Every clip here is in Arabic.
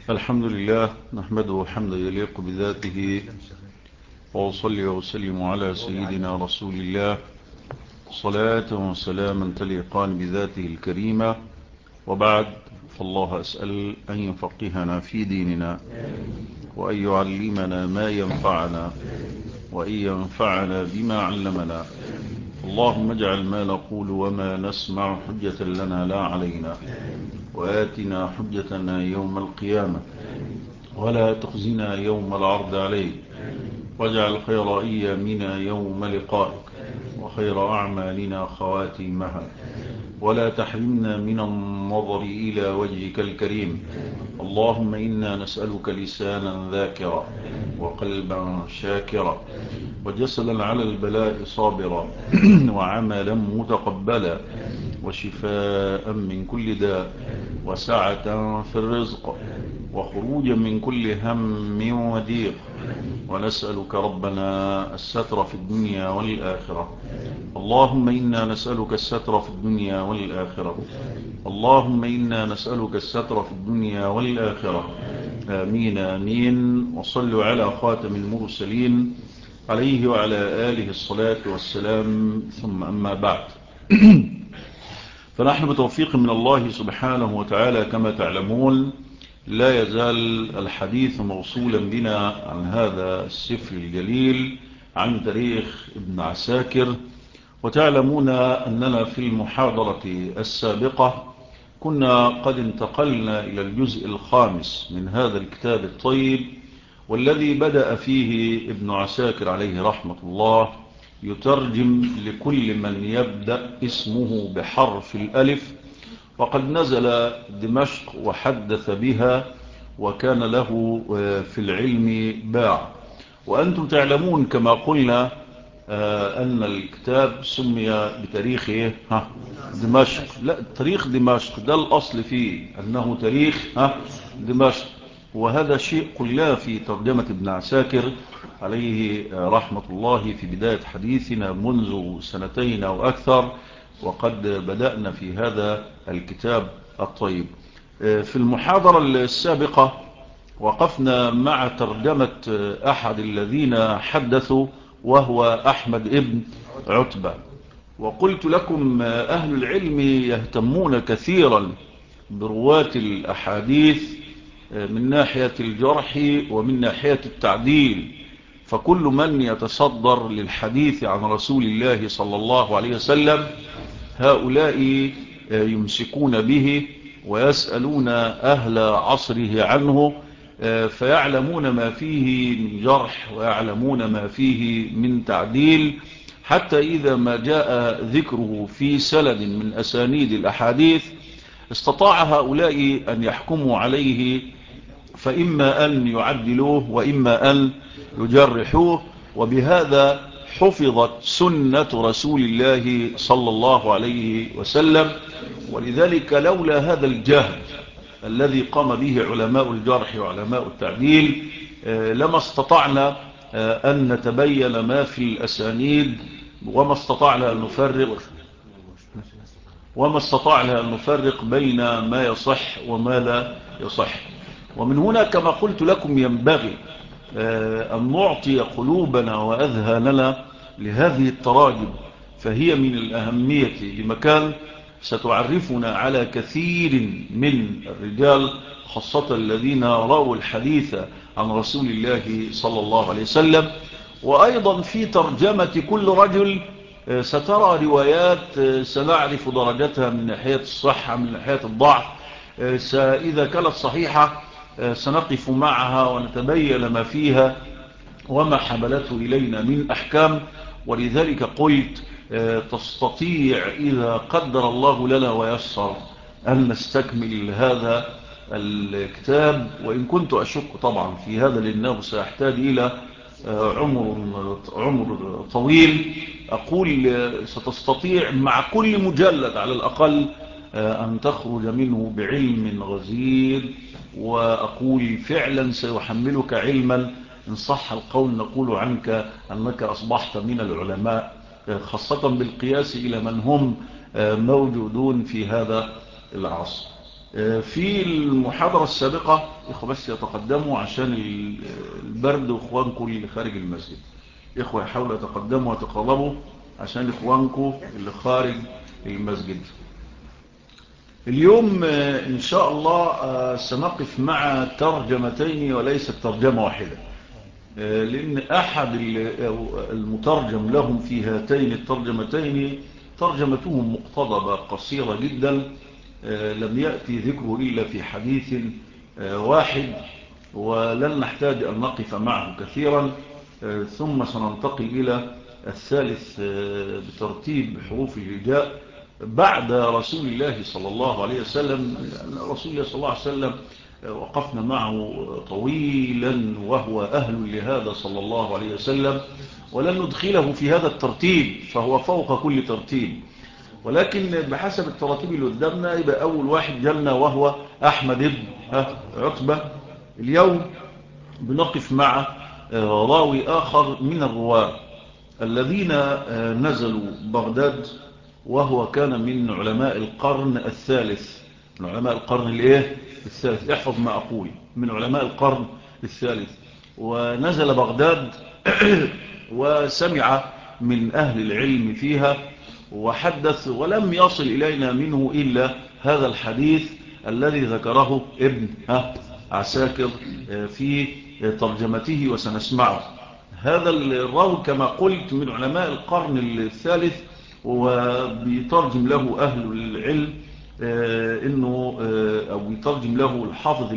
الحمد لله نحمده حمدا يليق بذاته، وأصلي وسلم على سيدنا رسول الله صلاة وسلاما تليقان بذاته الكريمة. وبعد، فالله أسأل أن يفقهنا في ديننا، وأن يعلمنا ما ينفعنا، وأن ينفعنا بما علمنا. اللهم اجعل ما نقول وما نسمع حجة لنا لا علينا، وآتنا حجتنا يوم القيامة، ولا تخزنا يوم العرض عليك، واجعل خير أيامنا يوم لقائك، وخير أعمالنا خواتيمها، ولا تحرمنا من النظر إلى وجهك الكريم. اللهم إنا نسألك لسانا ذاكرا، وقلبا شاكرا، وجسدا على البلاء صابرا، وعملا متقبلا، وشفاء من كل داء، وسعة في الرزق، وخروجا من كل هم وضيق. ونسألك ربنا الستر في الدنيا والآخرة. اللهم إنا نسألك الستر في الدنيا والآخرة. اللهم إنا نسألك الستر في الدنيا والآخرة. آمين آمين. وصلوا على خاتم المرسلين عليه وعلى آله الصلاة والسلام، ثم أما بعد. فنحن بتوفيق من الله سبحانه وتعالى كما تعلمون لا يزال الحديث موصولا بنا عن هذا السفر الجليل، عن تاريخ ابن عساكر. وتعلمون أننا في المحاضرة السابقة كنا قد انتقلنا إلى الجزء الخامس من هذا الكتاب الطيب، والذي بدأ فيه ابن عساكر عليه رحمة الله يترجم لكل من يبدأ اسمه بحرف الألف. وقد نزل دمشق وحدث بها، وكان له في العلم باع. وأنتم تعلمون كما قلنا أن الكتاب سمي بتاريخ دمشق. لا، تاريخ دمشق ده الأصل فيه أنه تاريخ دمشق. وهذا شيء قلنا في ترجمة ابن عساكر عليه رحمة الله في بداية حديثنا منذ سنتين أو أكثر، وقد بدأنا في هذا الكتاب الطيب. في المحاضرة السابقة وقفنا مع ترجمة أحد الذين حدثوا، وهو أحمد ابن عتبة. وقلت لكم أهل العلم يهتمون كثيرا برواة الأحاديث من ناحية الجرح ومن ناحية التعديل. فكل من يتصدر للحديث عن رسول الله صلى الله عليه وسلم هؤلاء يمسكون به ويسألون أهل عصره عنه، فيعلمون ما فيه من جرح ويعلمون ما فيه من تعديل، حتى إذا ما جاء ذكره في سند من أسانيد الأحاديث استطاع هؤلاء أن يحكموا عليه، فإما أن يعدلوه وإما أن يجرحوه. وبهذا حفظت سنة رسول الله صلى الله عليه وسلم. ولذلك لولا هذا الجهد الذي قام به علماء الجرح وعلماء التعديل لما استطعنا أن نتبين ما في الأسانيد، وما استطعنا أن نفرق بين ما يصح وما لا يصح. ومن هنا كما قلت لكم ينبغي أن نعطي قلوبنا وأذهاننا لهذه التراجم، فهي من الأهمية لمكان ستعرفنا على كثير من الرجال، خاصة الذين رأوا الحديث عن رسول الله صلى الله عليه وسلم. وأيضا في ترجمة كل رجل سترى روايات سنعرف درجتها من ناحية الصحة من ناحية الضعف. إذا كانت صحيحة سنقف معها ونتبين ما فيها وما حملته إلينا من أحكام. ولذلك قلت تستطيع إذا قدر الله لنا ويسر أن نستكمل هذا الكتاب، وإن كنت أشك طبعا في هذا لأنه سيحتاج إلى عمر طويل. أقول ستستطيع مع كل مجلد على الأقل أن تخرج منه بعلم غزير. وأقول فعلا سيحملك علما إن صح القول نقول عنك أنك أصبحت من العلماء، خاصة بالقياس إلى من هم موجودون في هذا العصر. في المحاضرة السابقة إخوة بس يتقدموا عشان البرد وإخوانكم اللي خارج المسجد. إخوة يحاولوا يتقدموا ويتقربوا عشان إخوانكم اللي خارج المسجد. اليوم إن شاء الله سنقف مع ترجمتين وليست ترجمة واحدة، لأن أحد المترجم لهم في هاتين الترجمتين ترجمتهم مقتضبة قصيرة جدا، لم يأتي ذكره إلا في حديث واحد، ولن نحتاج أن نقف معه كثيرا. ثم سننتقل إلى الثالث بترتيب حروف الهجاء بعد رسول الله صلى الله عليه وسلم. رسول الله صلى الله عليه وسلم وقفنا معه طويلا وهو أهل لهذا صلى الله عليه وسلم، ولن ندخله في هذا الترتيب فهو فوق كل ترتيب، ولكن بحسب التراتيب اللي قدامنا يبقى أول واحد جالنا وهو أحمد بن عتبة. اليوم بنقف مع راوي آخر من الرواة الذين نزلوا بغداد، وهو كان من علماء القرن الثالث. من علماء القرن الثالث، احفظ ما أقول، من علماء القرن الثالث، ونزل بغداد وسمع من أهل العلم فيها وحدث، ولم يصل إلينا منه إلا هذا الحديث الذي ذكره ابن عساكر في ترجمته وسنسمعه. هذا الراوي كما قلت من علماء القرن الثالث، وبيترجم له أهل العلم إنه أو بيترجم له الحافظ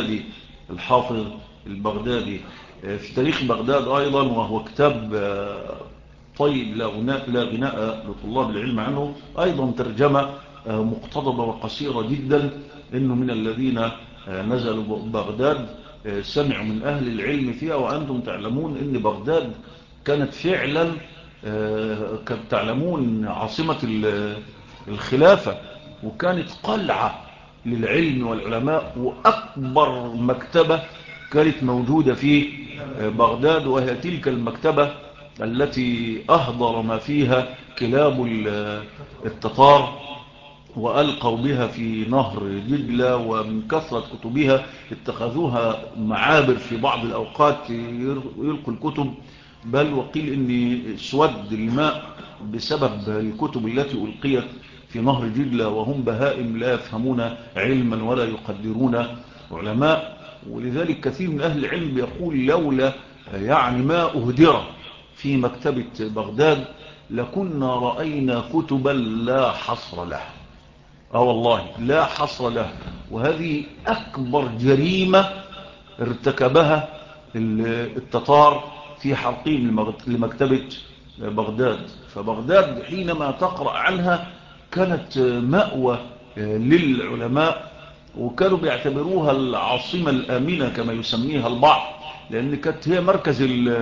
البغدادي في تاريخ بغداد أيضا، وهو كتاب طيب لا غناء لطلاب العلم عنه، أيضا ترجمة مقتضبة وقصيرة جدا، إنه من الذين نزلوا بغداد سمعوا من أهل العلم فيها. وأنتم تعلمون إن بغداد كانت فعلا كانت تعلمون عاصمة الخلافة، وكانت قلعة للعلم والعلماء، وأكبر مكتبة كانت موجودة في بغداد، وهي تلك المكتبة التي أهدر ما فيها كلاب التتار وألقوا بها في نهر دجلة، ومن كثرة كتبها اتخذوها معابر في بعض الأوقات يلقوا الكتب، بل وقيل إن سود الماء بسبب الكتب التي ألقيت في نهر دجلة، وهم بهائم لا يفهمون علما ولا يقدرون علماء. ولذلك كثير من أهل العلم يقول لولا يعني ما أهدر في مكتبة بغداد لكنا رأينا كتبا لا حصر لها. والله لا حصر له. وهذه أكبر جريمة ارتكبها التتار في حرقهم لمكتبة بغداد. فبغداد حينما تقرأ عنها كانت مأوى للعلماء، وكانوا بيعتبروها العاصمة الآمنة كما يسميها البعض، لأن كانت هي مركز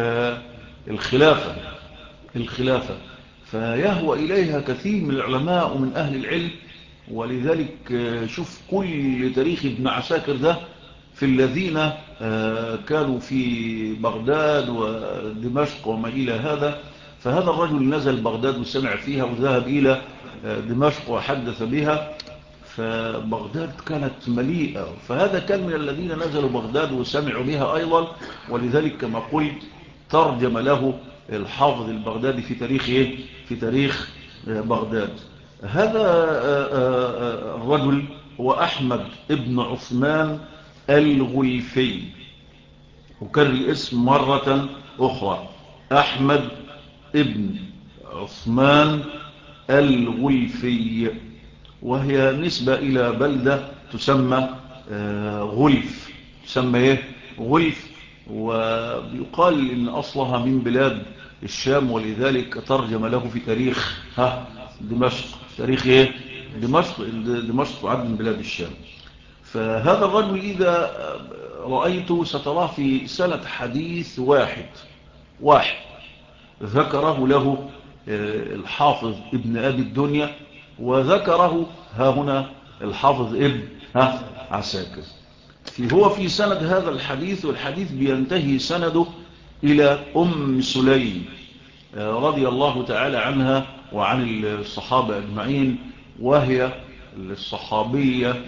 الخلافة. فيهوى إليها كثير من العلماء ومن أهل العلم. ولذلك شوف كل تاريخ ابن عساكر ده في الذين كانوا في بغداد ودمشق وما إلى هذا. فهذا الرجل نزل بغداد وسمع فيها وذهب إلى دمشق وحدث بها، فبغداد كانت مليئة. فهذا كان من الذين نزلوا بغداد وسمعوا بها أيضا، ولذلك كما قلت ترجم له الحافظ البغدادي في تاريخ بغداد. هذا الرجل هو أحمد ابن عثمان الغلفي، وكرر الاسم مرة أخرى، أحمد ابن عثمان الغلفي، وهي نسبة إلى بلدة تسمى غلف. تسمى غلف، ويقال إن أصلها من بلاد الشام، ولذلك ترجم له في تاريخ دمشق. تاريخ دمشق تعد من بلاد الشام. فهذا الرجل إذا رأيته ستراه في سنة حديث واحد ذكره له الحافظ ابن أبي الدنيا، وذكره ها هنا الحافظ ابن عساكر. هو في سند هذا الحديث، والحديث بينتهي سنده إلى أم سليم رضي الله تعالى عنها وعن الصحابة أجمعين، وهي الصحابية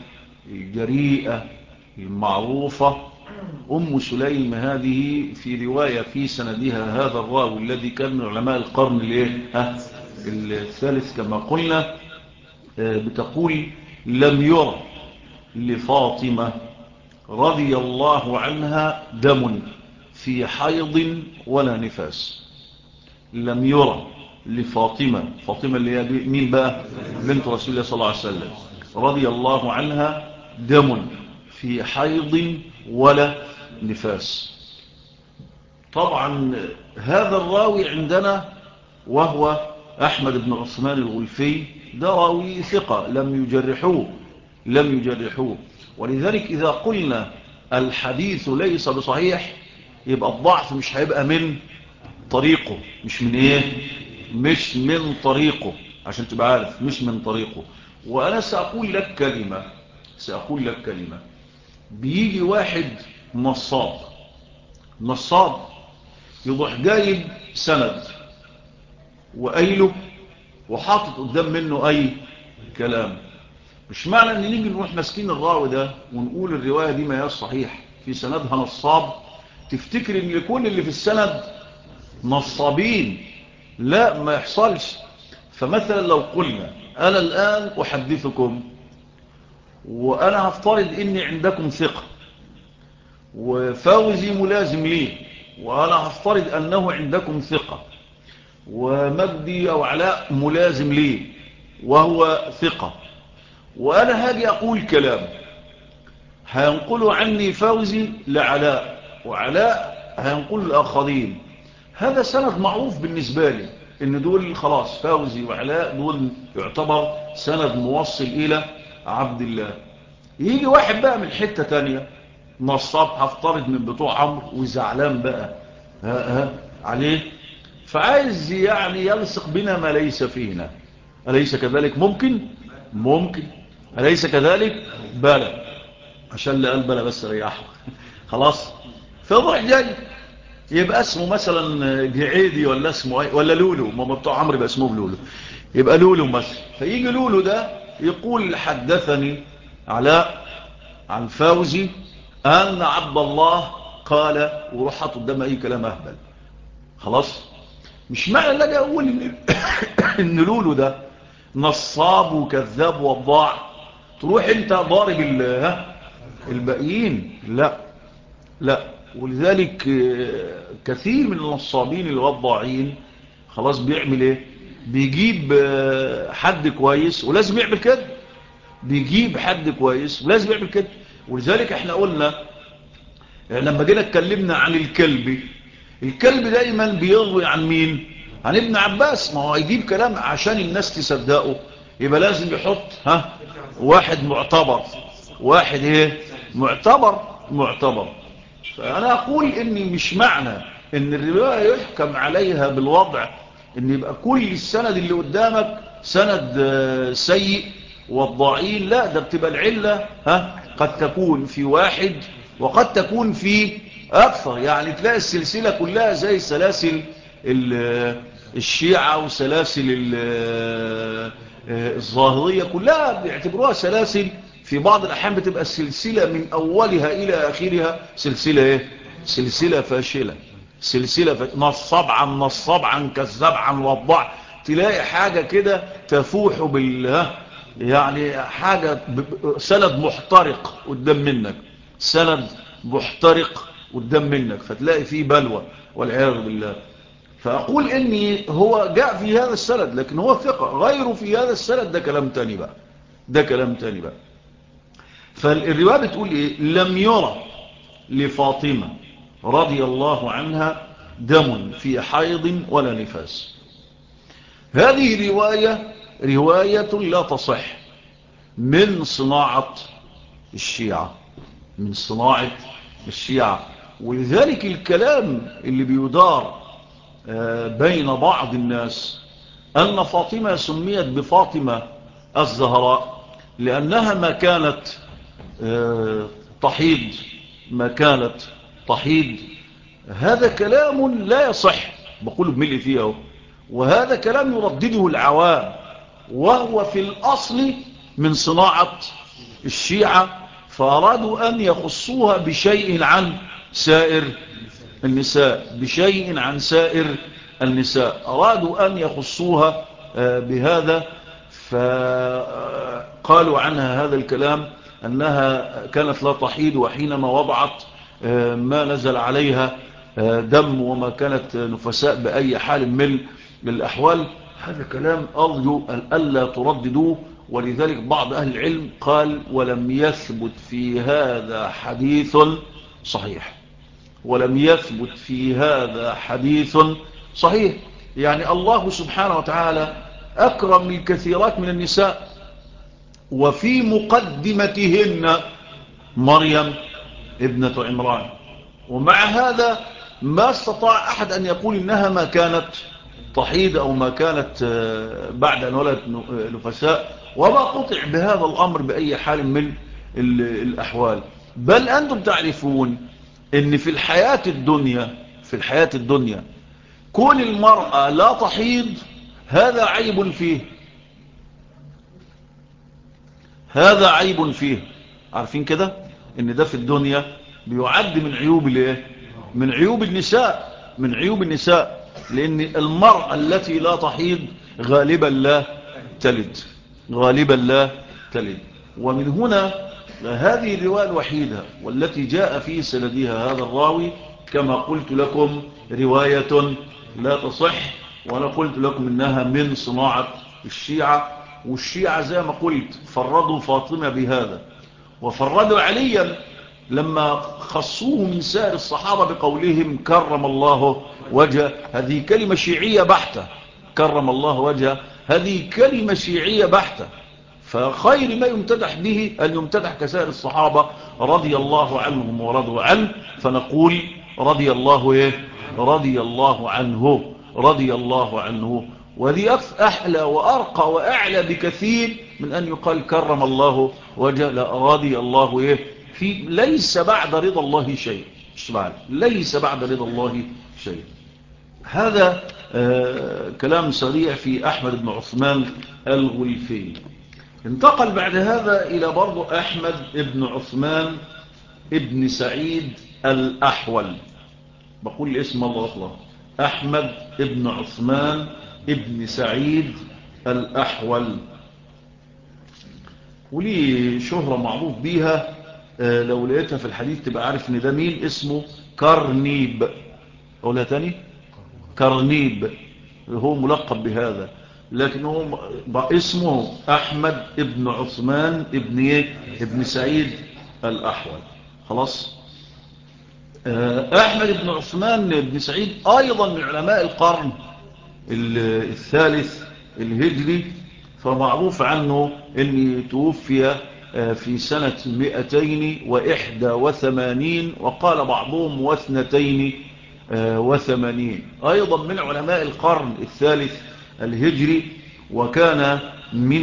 الجريئة المعروفة أم سليم هذه في رواية في سندها هذا الراوي الذي كان من علماء القرن الثالث كما قلنا، بتقول: لم يرى لفاطمة رضي الله عنها دم في حيض ولا نفاس. لم يرى لفاطمة، فاطمة اللي هي مين بقى؟ بنت رسول الله صلى الله عليه وسلم، رضي الله عنها دم في حيض ولا نفاس. طبعا هذا الراوي عندنا وهو أحمد بن عثمان الغلفي، ده راوي ثقة، لم يجرحوه. ولذلك إذا قلنا الحديث ليس بصحيح، يبقى الضعف مش هيبقى من طريقه، مش من طريقه، عشان تبقى عارف، مش من طريقه. وأنا سأقول لك كلمة. بيجي واحد نصاب يروح جايب سند وقايله وحاطط قدام منه أي كلام. مش معنى ان نيجي نروح ماسكين الراوي ده ونقول الرواية دي ما هي صحيح في سندها نصاب تفتكر ان كل اللي في السند نصابين. لا، ما يحصلش. فمثلا لو قلنا انا الان احدثكم وانا هفترض اني عندكم ثقة وفوزي ملازم لي، وانا هفترض انه عندكم ثقة، ومجدي او علاء ملازم لي وهو ثقة، وأنا هاجي أقول كلام هينقلوا عني فوزي لعلاء، وعلاء هينقل الآخرين. هذا سند معروف بالنسبة لي إن دول خلاص فوزي وعلاء دول يعتبر سند موصل إلى عبد الله. يجي واحد بقى من حتة تانية نصاب، هفترض من بتوع عمرو، وزعلان بقى عليه، فعايز يعني يلصق بنا ما ليس فينا. أليس كذلك؟ ممكن. أليس كذلك؟ بلى، عشان اللي قال بلى بس ريحه. خلاص، فضح جاي يبقى اسمه مثلا جعيدي ولا اسمه ايه، ولا لولو، ما بتوع عمرو يبقى اسمه لولو، يبقى لولو مثلا. فيجي لولو ده يقول: حدثني علاء عن فوزي أن عبد الله قال، وروح حاطط قدام اي كلام اهبل. خلاص، مش معنى لا اقول ان لولو ده نصاب وكذاب وضاع تروح انت ضارب الباقيين. لا. ولذلك كثير من النصابين الوضاعين خلاص بيعمل ايه؟ بيجيب حد كويس ولازم يعمل كده، بيجيب حد كويس ولازم يعمل كده. ولذلك احنا قلنا لما جينا اتكلمنا عن الكلب دايما بيروي عن مين؟ عن ابن عباس. ما هو هيجيب كلام عشان الناس تصدقه، يبقى لازم يحط واحد واحد معتبر. فأنا أقول إني مش معنى إن الرواية يحكم عليها بالوضع إن يبقى كل السند اللي قدامك سند سيء والضعين. لا، ده بتبقى العلة قد تكون في واحد وقد تكون في أكثر. يعني تلاقي السلسلة كلها زي سلاسل الشيعة وسلاسل الظاهرية، كلها بيعتبروها سلاسل. في بعض الأحيان بتبقى السلسلة من أولها إلى آخرها سلسلة فاشلة، نصاب عن كذاب عن وضع. تلاقي حاجة كده تفوح يعني حاجة سند محترق قدام منك، فتلاقي فيه بلوى والعياذ بالله. فأقول إني هو جاء في هذا السند لكن هو ثقة، غيره في هذا السند ده كلام تاني بقى. فالرواية بتقول إيه؟ لم يرى لفاطمة رضي الله عنها دم في حيض ولا نفاس. هذه رواية لا تصح من صناعة الشيعة. ولذلك الكلام اللي بيدار بين بعض الناس أن فاطمة سميت بفاطمة الزهراء لأنها ما كانت تحيض. هذا كلام لا يصح، بقوله بملء فيه، وهذا كلام يردده العوام، وهو في الأصل من صناعة الشيعة، فأرادوا أن يخصوها بشيء عن سائر النساء، بشيء عن سائر النساء، أرادوا أن يخصوها بهذا، فقالوا عنها هذا الكلام أنها كانت لا تحيض، وحينما وضعت ما نزل عليها دم، وما كانت نفساء بأي حال من الأحوال. هذا كلام أرجو ألا ترددوه. ولذلك بعض أهل العلم قال ولم يثبت في هذا حديث صحيح، ولم يثبت في هذا حديث صحيح. يعني الله سبحانه وتعالى أكرم الكثيرات من النساء، وفي مقدمتهن مريم ابنة عمران، ومع هذا ما استطاع أحد أن يقول إنها ما كانت تحيض أو ما كانت بعد أن ولدت نفساء، وما قطع بهذا الأمر بأي حال من الأحوال. بل أنتم تعرفون أن في الحياة الدنيا كون المرأة لا تحيض هذا عيب فيه، هذا عيب فيه. عارفين كده ان ده في الدنيا بيعد من عيوب الايه، من عيوب النساء، من عيوب النساء، لان المرأة التي لا تحيض غالبا لا تلد، غالبا لا تلد. ومن هنا هذه الرواية الوحيدة والتي جاء في سندها هذا الراوي كما قلت لكم رواية لا تصح، وانا قلت لكم انها من صناعة الشيعة. والشيعة زي ما قلت فرضوا فاطمة بهذا، وفرضوا عليا لما خصوه من سائر الصحابة بقولهم كرم الله وجه. هذه كلمة شيعية بحتة، كرم الله وجه، هذه كلمة شيعية بحتة. فخير ما يمتدح به أن يمتدح كسائر الصحابة رضي الله عنهم ورضوا عنه، فنقول رضي الله إيه؟ رضي الله عنه، رضي الله عنه. وذي أحلى وأرقى وأعلى بكثير من أن يقال كرم الله وجه. لا، رضي الله إيه؟ في ليس بعد رضا الله شيء، ليس بعد رضا الله شيء. هذا كلام سريع في أحمد بن عثمان الغلفي. انتقل بعد هذا إلى برضو أحمد بن عثمان ابن سعيد الأحول. بقول الاسم الله أطلع، أحمد بن عثمان ابن سعيد الأحول، وليه شهرة معروف بيها. لو لقيتها في الحديث تبقى عارف ان ده مين. اسمه كرنيب. أقولها تاني، كرنيب، هو ملقب بهذا، لكن هو اسمه أحمد ابن عثمان ابن ايه، ابن سعيد الأحول. خلاص. أحمد بن عثمان بن سعيد أيضا من علماء القرن الثالث الهجري، فمعروف عنه أنه توفي في سنة 281، وقال بعضهم 82. أيضا من علماء القرن الثالث الهجري، وكان من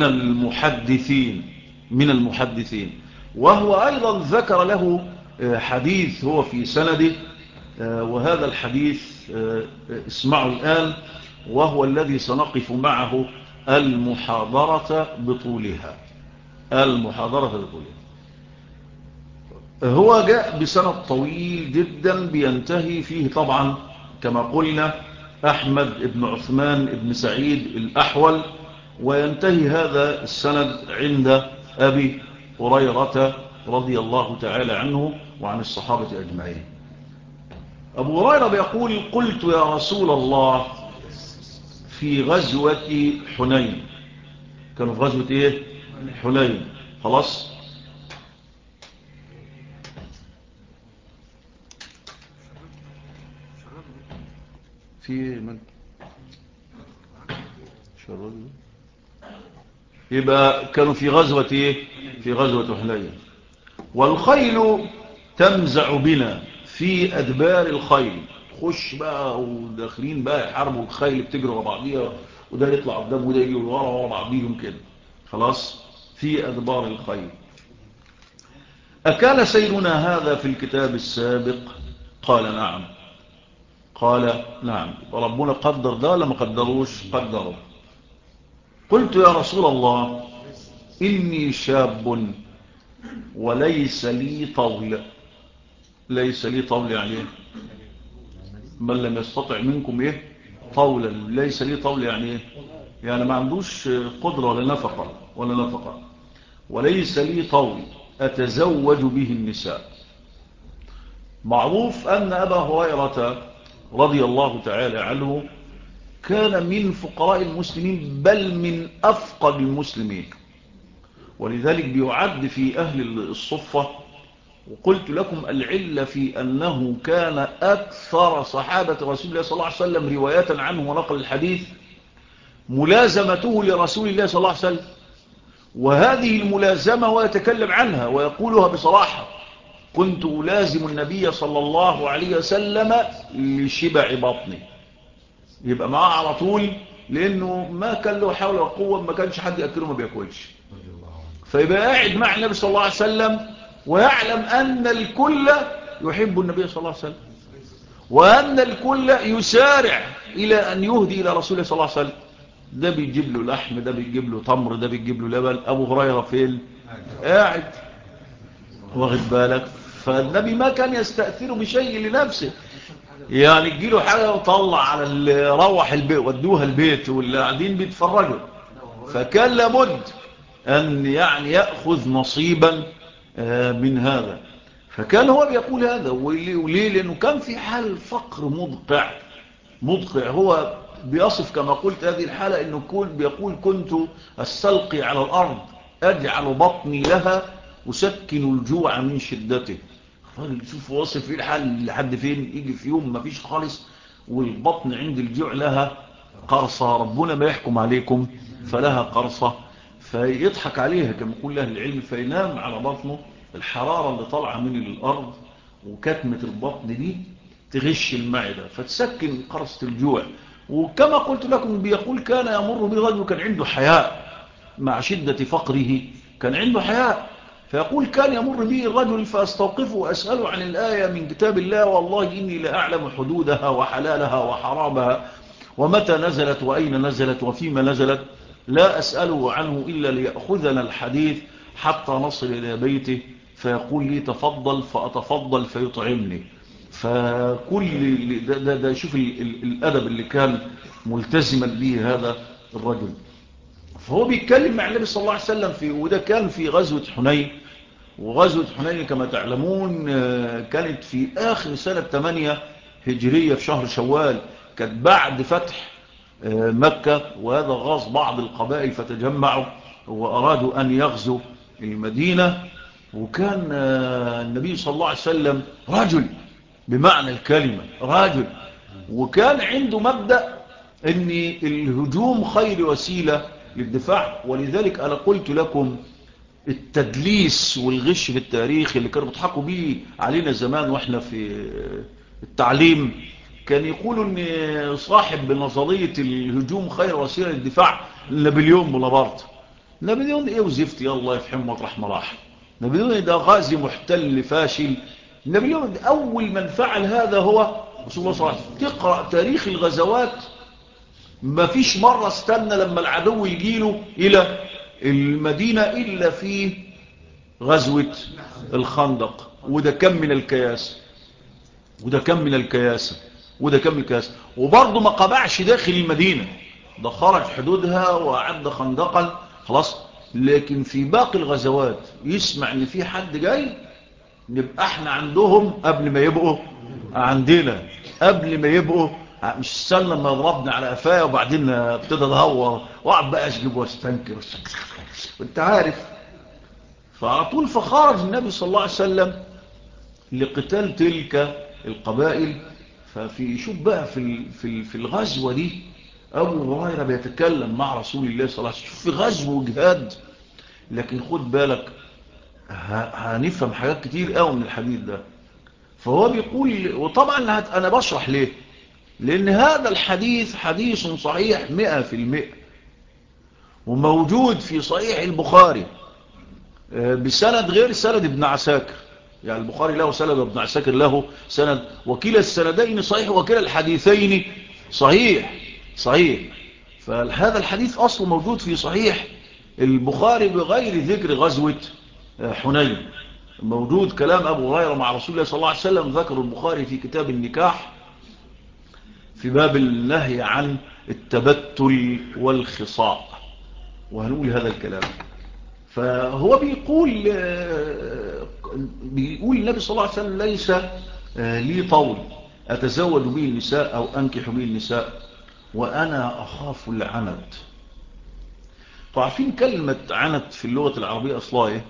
المحدثين. وهو أيضا ذكر له حديث هو في سنده، وهذا الحديث اسمعوا الآن، وهو الذي سنقف معه المحاضرة بطولها. هو جاء بسند طويل جدا بينتهي فيه طبعا كما قلنا أحمد بن عثمان بن سعيد الأحول، وينتهي هذا السند عند أبي هريرة رضي الله تعالى عنه وعن الصحابة أجمعين. أبو هريرة بيقول قلت يا رسول الله في غزوة حنين. كانوا في غزوة ايه؟ حنين. خلاص. في من شرد، يبقى كانوا في غزوة ايه؟ في غزوة حنين. والخيل تمزع بنا في أدبار الخيل. خش بقى وداخلين بقى يحاربوا الخيل، بتجري ورا بعضيها، وده يطلع قدام وده يجي ورا بعضيهم كده. خلاص. في أدبار الخيل. أكان سيرنا هذا في الكتاب السابق؟ قال نعم. قال نعم. وربنا قدر ده لما قدروش؟ قدروا. قلت يا رسول الله إني شاب وليس لي طول. ليس لي طول يعني ايه؟ من لم يستطع منكم ايه طولا. ليس لي طول يعني ايه؟ يعني ما عندوش قدرة ولا نفقة. وليس لي طول أتزوج به النساء. معروف أن أبا هريرة رضي الله تعالى عنه كان من فقراء المسلمين، بل من أفقر المسلمين، ولذلك بيعد في أهل الصفة. وقلت لكم العلة في أنه كان أكثر صحابة رسول الله صلى الله عليه وسلم رواية عنه ونقل الحديث ملازمته لرسول الله صلى الله عليه وسلم. وهذه الملازمة ويتكلم عنها ويقولها بصراحة: كنت ألازم النبي صلى الله عليه وسلم لشبع بطني. يبقى معاه على طول، لأنه ما كان له حول ولا قوة، ما كانش حد يأكله ما بيأكلش. فيبقى قاعد مع النبي صلى الله عليه وسلم ويعلم أن الكل يحب النبي صلى الله عليه وسلم، وأن الكل يسارع إلى أن يهدي إلى رسول الله صلى الله عليه وسلم. ده بيجيب له لحم، ده بيجيب له تمر، ده بيجيب له لبن. أبو هريرة فين؟ قاعد، واخد بالك؟ فالنبي ما كان يستأثر بشيء لنفسه، يعني تجيله حاجة وطلع على اللي روح البيت ودوها البيت واللي قاعدين بيتفرجوا. فكان لابد أن يعني يأخذ نصيبا من هذا. فكان هو بيقول هذا. وليه؟ لأنه كان في حال فقر مدقع. هو بيصف كما قلت هذه الحالة أنه بيقول: كنت أستلقي على الأرض أجعل بطني لها أسكن الجوع من شدته. الراجل شوف واصف فيه الحال لحد فين. يجي في يوم ما فيش خالص والبطن عند الجوع لها قرصة. ربنا ما يحكم عليكم فلها قرصة. فيضحك عليها كما يقول أهل العلم، فينام على بطنه. الحرارة اللي طالعة من الأرض وكتمة البطن دي تغش المعدة فتسكن قرصة الجوع. وكما قلت لكم بيقول: كان يمر به رجل كان عنده حياء مع شدة فقره، كان عنده حياء. فيقول: كان يمر به الرجل فأستوقفه وأسأله عن الآية من كتاب الله: والله إني لأعلم حدودها وحلالها وحرامها ومتى نزلت وأين نزلت وفيما نزلت، لا أسأله عنه إلا ليأخذنا الحديث حتى نصل إلى بيته فيقول لي: تفضل، فأتفضل فيطعمني. فكل ده شوف الأدب اللي كان ملتزما به هذا الرجل. فهو بيتكلم مع النبي صلى الله عليه وسلم وده كان في غزوة حنين. وغزوة حنين كما تعلمون كانت في آخر سنة 8 هجرية في شهر شوال. كانت بعد فتح مكة، وهذا غاص بعض القبائل فتجمعوا وأرادوا أن يغزوا المدينة. وكان النبي صلى الله عليه وسلم رجل بمعنى الكلمة، رجل، وكان عنده مبدأ أن الهجوم خير وسيلة للدفاع. ولذلك أنا قلت لكم التدليس والغش في التاريخ اللي كانوا بيضحكوا بيه علينا زمان واحنا في التعليم، كان يقولوا ان صاحب نظرية الهجوم خير وسيلة للدفاع نابليون بونابرت. نابليون ايه وزفت، يا الله يفحمه مطرح ما راح. نابليون ده غازي محتل فاشل. نابليون اول من فعل هذا هو رسول الله صلى الله عليه وسلم. تقرأ تاريخ الغزوات ما فيش مرة استنى لما العدو يجيله الى المدينة إلا في غزوة الخندق. وده كم من الكياسة، وبرضه ما قبعش داخل المدينة، ده خرج حدودها وعد خندقا خلاص. لكن في باقي الغزوات يسمع ان في حد جاي، نبقى احنا عندهم قبل ما يبقوا عندنا، قبل ما يبقوا. مش استنى ما ضربنا على قفايا وبعدين ابتدى ادهور واقعد بقى اشجب واستنكر وانت عارف. فعلى طول فخرج النبي صلى الله عليه وسلم لقتال تلك القبائل. ففي شوف بقى في الغزوة دي أبو هريرة بيتكلم مع رسول الله صلى الله عليه وسلم. شوف في غزو جهاد، لكن خد بالك هنفهم حاجات كتير قوي من الحديث ده. فهو بيقول، وطبعا أنا بشرح ليه، لأن هذا الحديث حديث صحيح 100%، وموجود في صحيح البخاري بسند غير سند ابن عساكر. يعني البخاري له سند وابن عساكر له سند، وكلا السندين صحيح وكلا الحديثين صحيح. فهذا الحديث أصله موجود في صحيح البخاري بغير ذكر غزوة حنين. موجود كلام أبو هريرة مع رسول الله صلى الله عليه وسلم، ذكر البخاري في كتاب النكاح في باب النهي عن التبتل والخصاء، وهنقول هذا الكلام. فهو بيقول النبي صلى الله عليه وسلم ليس لي طول أتزوج به النساء أو أنكح به النساء وأنا أخاف العنت. تعرفين كلمة عنت في اللغة العربية أصلها إيه؟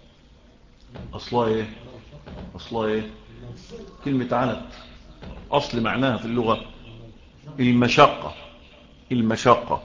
أصلها إيه؟ كلمة عنت أصل معناها في اللغة المشقة.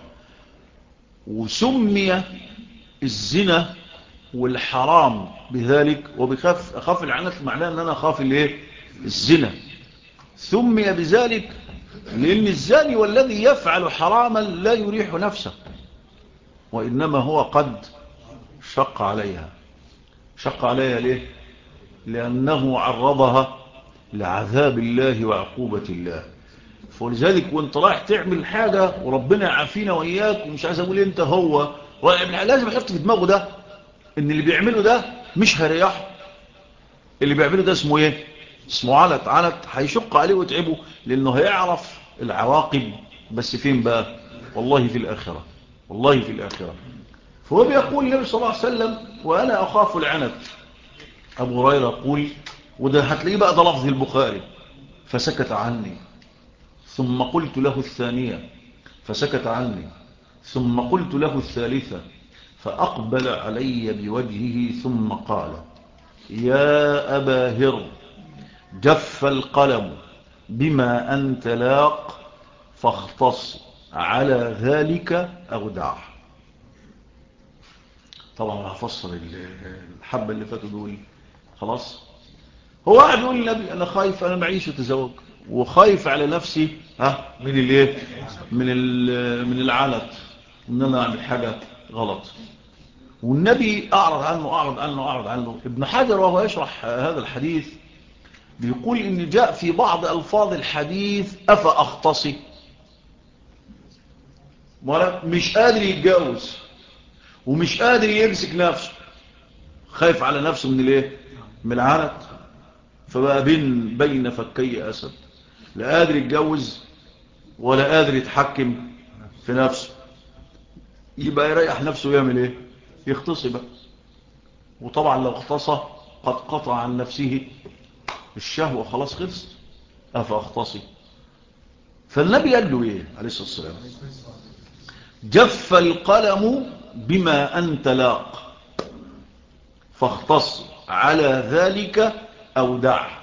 وسمي الزنا والحرام بذلك، أخاف العنت معناه أن أنا أخاف الزنا. سمي بذلك لأن الزاني والذي يفعل حراما لا يريح نفسه، وإنما هو قد شق عليها ليه؟ لأنه عرضها لعذاب الله وعقوبة الله. فلذلك وانت رايح تعمل حاجة وربنا يعافينا وإياك، ومش عايز أقول انت هو لازم يحط في دماغه ده ان اللي بيعمله ده مش هيريحه. اللي بيعمله ده اسمه ايه؟ اسمه عنت هيشق عليه ويتعبه، لانه هيعرف العواقب. بس فين بقى؟ والله في الآخرة. فهو بيقول النبي صلى الله عليه وسلم وأنا أخاف العنت. أبو هريرة يقول، وده هتلاقيه بقى ده لفظ البخاري، فسكت عني ثم قلت له الثانية فسكت عني ثم قلت له الثالثة فأقبل علي بوجهه ثم قال يا أبا هر جف القلم بما أنت لاق فاختص على ذلك أو دعه. طبعا هفصل الحبة اللي فاتوا دول خلاص. هو قاعد يقول للنبي أنا خايف، أنا معيش وتزوج، وخايف على نفسي من العنت، ان انا اعمل حاجة غلط. والنبي اعرض عنه. ابن حجر وهو يشرح هذا الحديث بيقول ان جاء في بعض الفاظ الحديث افاختصي، مش قادر يتجوز ومش قادر يمسك نفسه، خايف على نفسه من العنت. فبقى بين فكي اسد، لا قادر يتجوز ولا قادر يتحكم في نفسه، يبقى يريح نفسه ويعمل ايه؟ يختصي بقى. وطبعا لو اختصى قد قطع عن نفسه الشهوة، خلاص خلص. أفأختصي. فالنبي قال له ايه عليه الصلاة والسلام؟ جف القلم بما أنت لاق فاختص على ذلك أو دعه.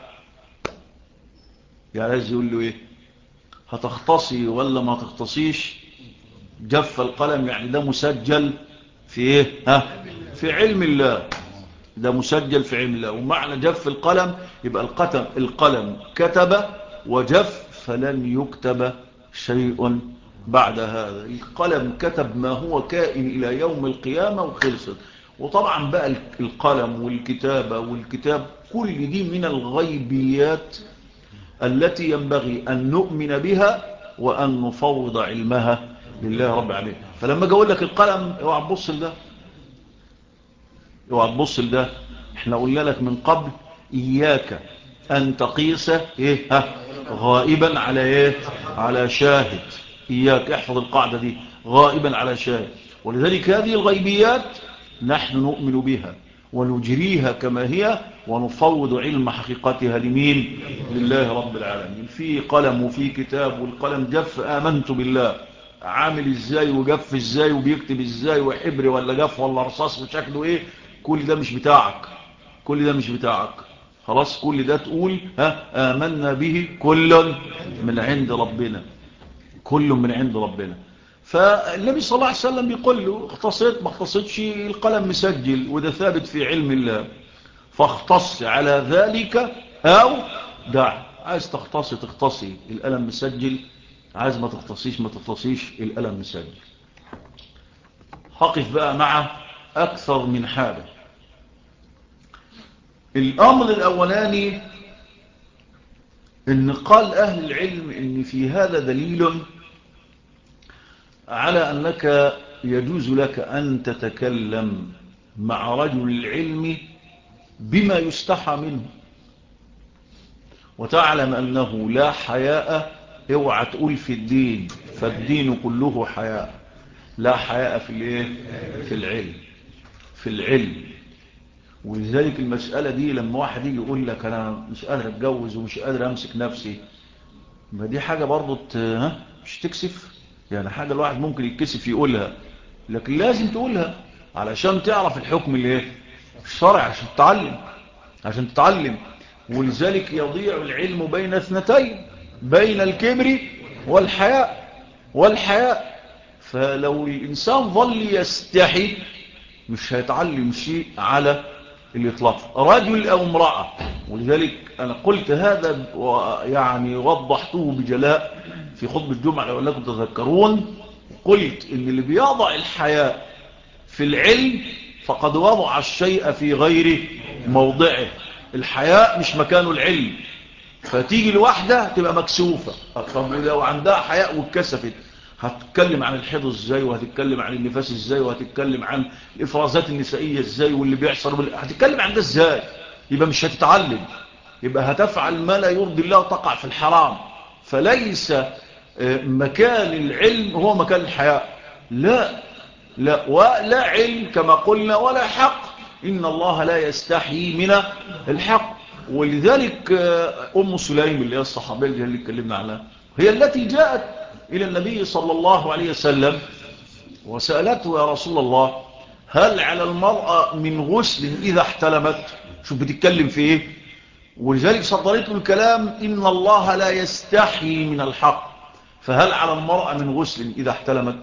يعني عايز يقول له ايه؟ هتختصي ولا ما تختصيش؟ جف القلم يعني ده مسجل في ايه؟ في علم الله، ده مسجل في علم الله. ومعنى جف القلم يبقى القلم كتب وجف فلن يكتب شيء بعد هذا. القلم كتب ما هو كائن إلى يوم القيامة وخلصت. وطبعا بقى القلم والكتابة والكتاب كل دي من الغيبيات التي ينبغي أن نؤمن بها وأن نفوض علمها لله رب العالمين. فلما اقول لك القلم اوعى تبص لده، احنا قلنا لك من قبل إياك أن تقيس غائبا على شاهد. إياك احفظ القاعدة دي، غائبا على شاهد. ولذلك هذه الغيبيات نحن نؤمن بها ونجريها كما هي ونفوض علم حقيقتها لمين؟ لله رب العالمين. في قلم وفي كتاب، والقلم جف آمنت بالله، عامل ازاي وجف ازاي وبيكتب ازاي وحبر ولا جف ولا رصاص وشكله ايه، كل ده مش بتاعك. خلاص كل ده تقول آمنا به كل من عند ربنا. فالنبي صلى الله عليه وسلم بيقول له اختصيت ما اختصيتش القلم مسجل وده ثابت في علم الله، فاختص على ذلك أو دع. عايز تختصي القلم مسجل، عايز ما تختصيش القلم مسجل. هقف بقى مع أكثر من حاجة. الأمر الأولاني إن قال أهل العلم إن في هذا دليل على أنك يجوز لك أن تتكلم مع رجل العلم بما يستحى منه، وتعلم أنه لا حياء. اوعى تقول في الدين، فالدين كله حياء. لا حياء في الايه؟ في العلم. في العلم. ولذلك المسألة دي لما واحد يجي يقول لك أنا مش قادر أتجوز ومش قادر أمسك نفسي، ما دي حاجة برضو مش تكسف. يعني حاجة الواحد ممكن يتكسف يقولها، لكن لازم تقولها علشان تعرف الحكم الايه؟ الشرع، عشان تتعلم. عشان تتعلم. ولذلك يضيع العلم بين اثنتين، بين الكبر والحياء. والحياء. فلو الإنسان ظل يستحي مش هيتعلم شيء على الإطلاق، رجل أو امرأة. ولذلك أنا قلت هذا يعني وضحته بجلاء في خطبة الجمعة لو أنكم تذكرون. قلت إن اللي بيضع الحياء في العلم فقد وضع الشيء في غير موضعه. الحياء مش مكانه العلم. فتيجي الواحدة تبقى مكسوفة. طب لو عندها حياء واتكسفت هتتكلم عن الحيض ازاي، وهتتكلم عن النفاس ازاي، وهتتكلم عن الافرازات النسائية ازاي واللي بيحصل هتتكلم عن ده ازاي؟ يبقى مش هتتعلم، يبقى هتفعل ما لا يرضي الله وتقع في الحرام. فليس مكان العلم هو مكان الحياء. لا لا، ولا علم كما قلنا ولا حق. إن الله لا يستحيي من الحق. ولذلك أم سليم اللي هي الصحابية اللي اتكلمنا عنها هي التي جاءت إلى النبي صلى الله عليه وسلم وسألته يا رسول الله هل على المرأة من غسل إذا احتلمت؟ شوف بتتكلم في إيه. ولذلك صدرته الكلام إن الله لا يستحيي من الحق. فهل على المرأة من غسل إذا احتلمت؟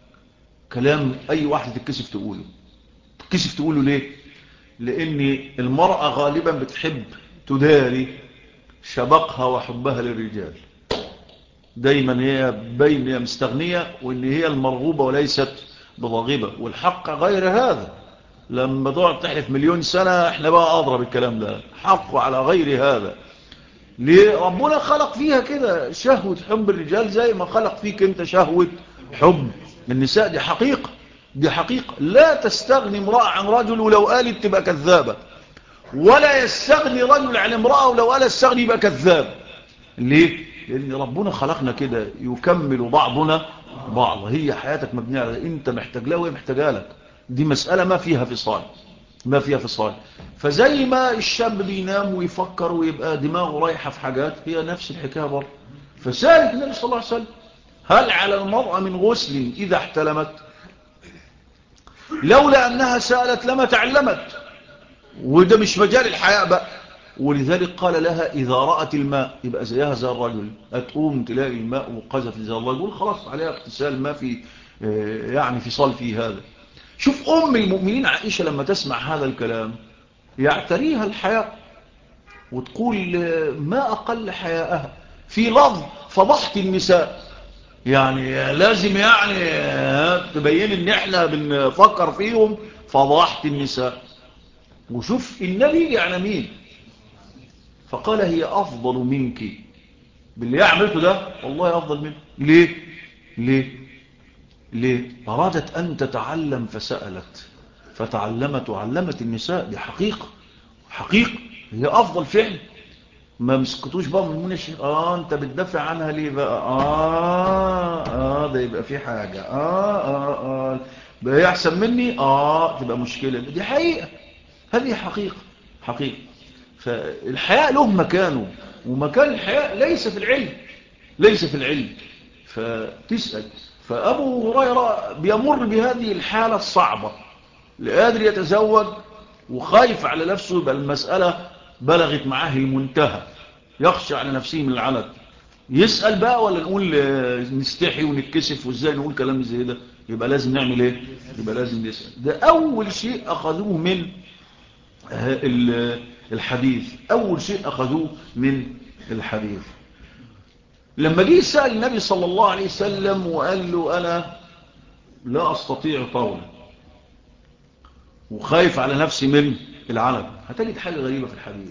كلام أي واحد تتكسف تقوله. تتكسف تقوله ليه؟ لأن المرأة غالبا بتحب تداري شبقها وحبها للرجال. دايما هي بين هي مستغنية وإن هي المرغوبة وليست بضاغبة. والحق غير هذا. لما تقعد تحلف مليون سنة احنا بقى أضرب الكلام ده حق على غير هذا. ليه؟ ربنا خلق فيها كده شهوة حب الرجال زي ما خلق فيك انت شهوة حب النساء. دي حقيقة. دي حقيقة. لا تستغني امرأة عن رجل ولو قالت تبقى كذابة، ولا يستغني رجل عن امرأة ولو قال استغني يبقى كذاب. ليه؟ لأن ربنا خلقنا كده يكمل بعضنا بعض. هي حياتك مبنية على انت محتاج لها وهي محتاجة لك. دي مسألة ما فيها فصال. ما فيها فصال. فزي ما الشاب بينام ويفكر ويبقى دماغه رايحة في حاجات، هي نفس الحكاية برضه. فسألت النبي صلى الله عليه وسلم هل على المرأة من غسل إذا احتلمت؟ لولا أنها سألت لما تعلمت. وده مش مجال الحياء بقى. ولذلك قال لها إذا رأت الماء يبقى زيها زي الرجل. أتقوم تلاقي الماء وقذف زي الله يقول خلاص عليها اغتسال. ما في يعني فصال في هذا. شوف أم المؤمنين عائشة لما تسمع هذا الكلام يعتريها الحياء وتقول ما أقل حياءها. في لفظ فضحت النساء. يعني لازم يعني تبين ان احنا بنفكر فيهم. فضحت النساء. وشوف النبي يعني مين. فقال هي أفضل منك. باللي عملته ده والله أفضل منك. ليه؟ ليه؟ ليه؟ أرادت أن تتعلم فسألت فتعلمت وعلمت النساء. دي حقيقة. حقيقة. هي أفضل فعل. ما مسكتوش بقى من المنشي. انت بتدافع عنها ليه بقى؟ ده يبقى في حاجة. بقى يحسن مني. تبقى مشكلة. دي حقيقة. هذه حقيقة. حقيقة. فالحياء له مكانه. ومكان الحياء ليس في العلم. ليس في العلم. فتسأل. فأبو هريرة بيمر بهذه الحالة الصعبة. لا قادر يتزوج وخايف على نفسه. يبقى المسألة بلغت معاه المنتهى. يخشى على نفسه من العنت. يسأل بقى ولا نقول نستحي ونتكسف وازاي نقول كلام زي ده؟ يبقى لازم نعمل ايه؟ يبقى لازم نسأل. ده أول شيء أخذوه من الحديث. أول شيء أخذوه من الحديث. لما جه سأل النبي صلى الله عليه وسلم وقال له أنا لا أستطيع طولا وخايف على نفسي من العنت، هتجد حاجة غريبة في الحديث.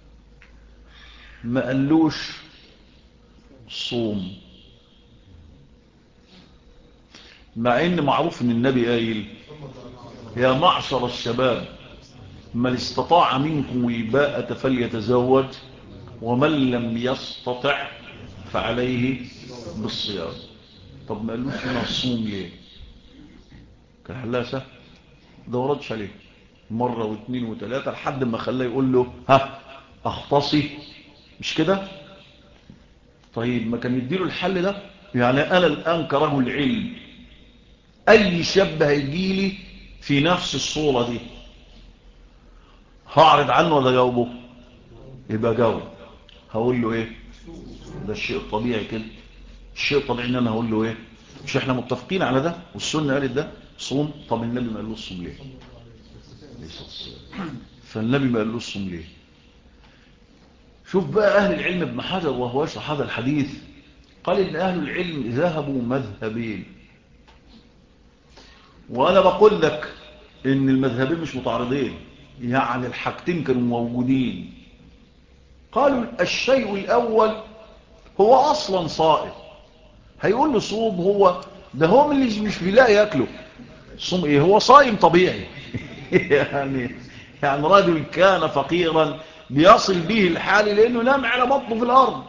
ما قالوش صوم، مع ان معروف ان النبي قايل يا معشر الشباب من استطاع منكم الباءة فليتزوج ومن لم يستطع فعليه بالصيام. طب ما قالوش هنا الصوم ليه؟ كان حلها سهل، ده وردش عليه مرة واثنين وثلاثة لحد ما خلاه يقول له ها اختصي، مش كده؟ طيب ما كان يديله الحل ده؟ يعني انا الان كرجل علم اي شاب هيجيلي في نفس الصورة دي هعرض عنه ولا جاوبه؟ يبقى جاوب. هقول له ايه؟ ده الشيء الطبيعي كده. الشيء الطبيعي ان انا هقول له ايه؟ مش احنا متفقين على ده والسنة قالت ده صوم؟ طب النبي ما قال له الصوم ليه؟ فالنبي ما قال له الصوم ليه؟ شوف بقى اهل العلم ابن حجر وهو يشرح هذا الحديث قال ان اهل العلم ذهبوا مذهبين، وانا بقول لك ان المذهبين مش متعارضين، يعني الحاجتين كانوا موجودين. قالوا الشيء الاول هو اصلا صائم، هيقول له صوم؟ هو ده هو من اللي مش بيلاقي ياكله، صوم ايه؟ هو صايم طبيعي. يعني رجل كان فقيرا بيصل به الحال لانه نام على بطنه في الارض،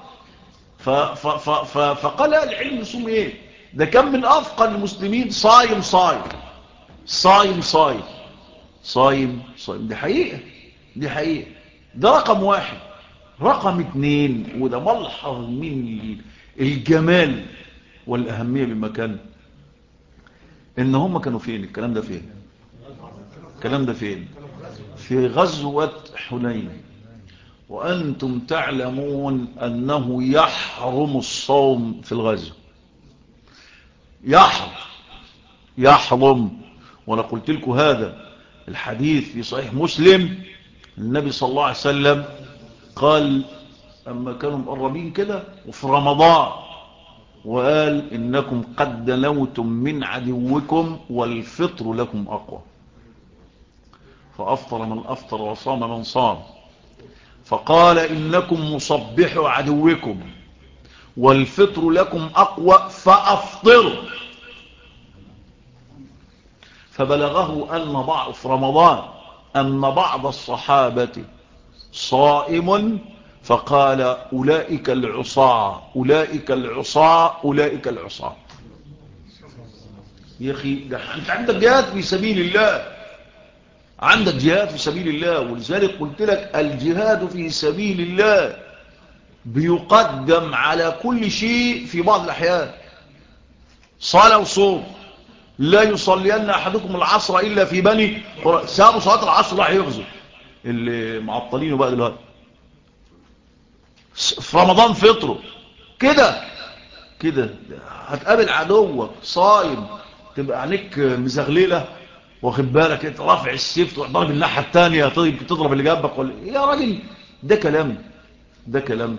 فقال العلم صوم ايه؟ ده كان من افقر المسلمين صايم صايم صايم صايم صايم صايم. دي حقيقة، دي حقيقة. ده رقم واحد. رقم اتنين وده ملحظ من الجمال والأهمية بمكان، ان هم كانوا فين؟ الكلام ده فين؟ الكلام ده فين؟ في غزوة حنين، وأنتم تعلمون أنه يحرم الصوم في الغزو، يحرم. وأنا قلت لكم هذا الحديث في صحيح مسلم. النبي صلى الله عليه وسلم قال أما كانوا مقربين كده وفي رمضان وقال إنكم قد دنوتم من عدوكم والفطر لكم أقوى، فأفطر من أفطر وصام من صام. فقال إنكم مصبحوا عدوكم والفطر لكم أقوى فأفطروا. فبلغه أن بعض في رمضان أن بعض الصحابة صائم فقال أولئك العصاة أولئك العصاة أولئك العصاة. يا أخي ده أنت عندك جهاد في سبيل الله، عندك جهاد في سبيل الله، ولذلك قلت لك الجهاد في سبيل الله بيقدم على كل شيء في بعض الأحيان. صلاة وصوم، لا يصلين أحدكم العصر إلا في بني سابوا صلاة العصر راح يغزو اللي معطلينه بقى دلوقتي. في رمضان فطره كده كده هتقابل عدوك صايم تبقى عليك مزغللة، واخد بالك انت رافع السيف تروح ضرب الناحية التانية تضرب اللي جنبك ولا يا راجل؟ ده كلام، ده كلام.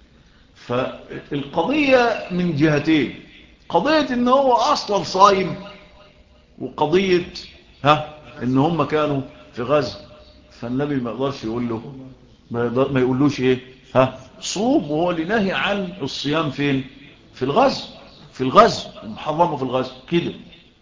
فالقضية من جهتين، قضية ان هو اصلا صايم، وقضية ان هم كانوا في غزو. فالنبي ما يقدرش يقول له ما يقولوش ايه صوم، وهو اللي نهي عن الصيام فين؟ في الغزو، في الغزو ومحرمه في الغزو كده.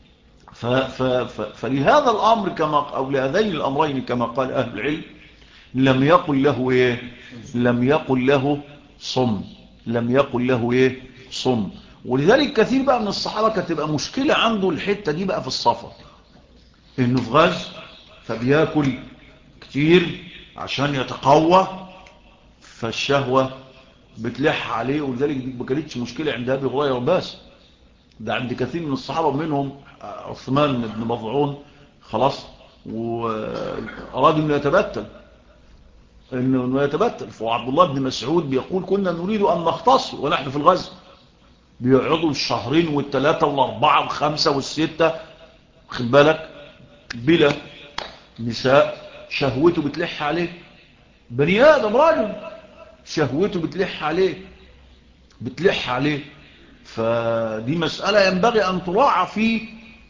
فلهذا الامر كما او لهذين الامرين كما قال اهل العلم لم يقل له ايه؟ لم يقل له صم، لم يقل له ايه؟ صم. ولذلك كثير بقى من الصحابة كانت تبقى مشكلة عنده الحتة دي بقى في السفر، انه في غزو فبياكل كتير عشان يتقوى، فالشهوة بتلح عليه. ولذلك دي ما كانتش مشكلة عند ابي هريرة بس، ده عند كثير من الصحابة منهم عثمان بن مظعون خلاص وأراد انه يتبتل، انه يتبتل. فعبد الله بن مسعود بيقول كنا نريد ان نختص ونحن في الغزو، بيقعدوا الشهرين والثلاثة والاربعة والخمسة والستة خد بالك بلا نساء، شهوته بتلح عليه. بني آدم راجل شهوته بتلح عليه، بتلح عليه. فدي مسألة ينبغي أن تراعى في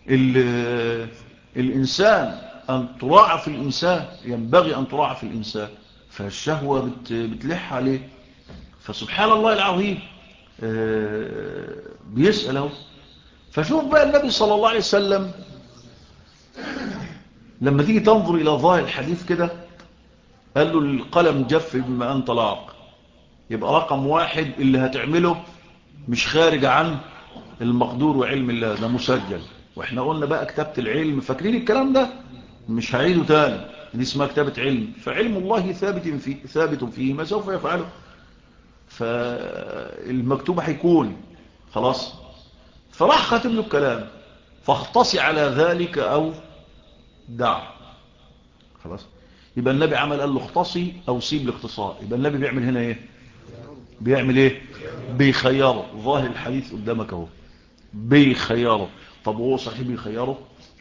الإنسان، أن تراعى في الإنسان، ينبغي أن تراعى في الإنسان. فالشهوة بتلح عليه. فسبحان الله العظيم بيسأله. فشوف بقى النبي صلى الله عليه وسلم لما تيجي تنظر إلى ظاهر الحديث كده، قال له القلم جف بما أنت لاق، يبقى رقم واحد اللي هتعمله مش خارج عن المقدور وعلم الله، ده مسجل. واحنا قلنا بقى كتابة العلم، فاكرين الكلام ده؟ مش هعيده تاني، دي اسمها كتابة علم. فعلم الله ثابت فيه ما سوف يفعله، فالمكتوب هيكون خلاص. فراح ختم له الكلام، فاختصي على ذلك أو دع. خلاص، يبقى النبي عمل قال له اختصي أو سيب الاختصار. يبقى النبي بيعمل هنا ايه؟ بيعمل ايه؟ بيخيره. ظاهر الحديث قدامك اهو، بيخيره. طب هو صحيح بيخيره؟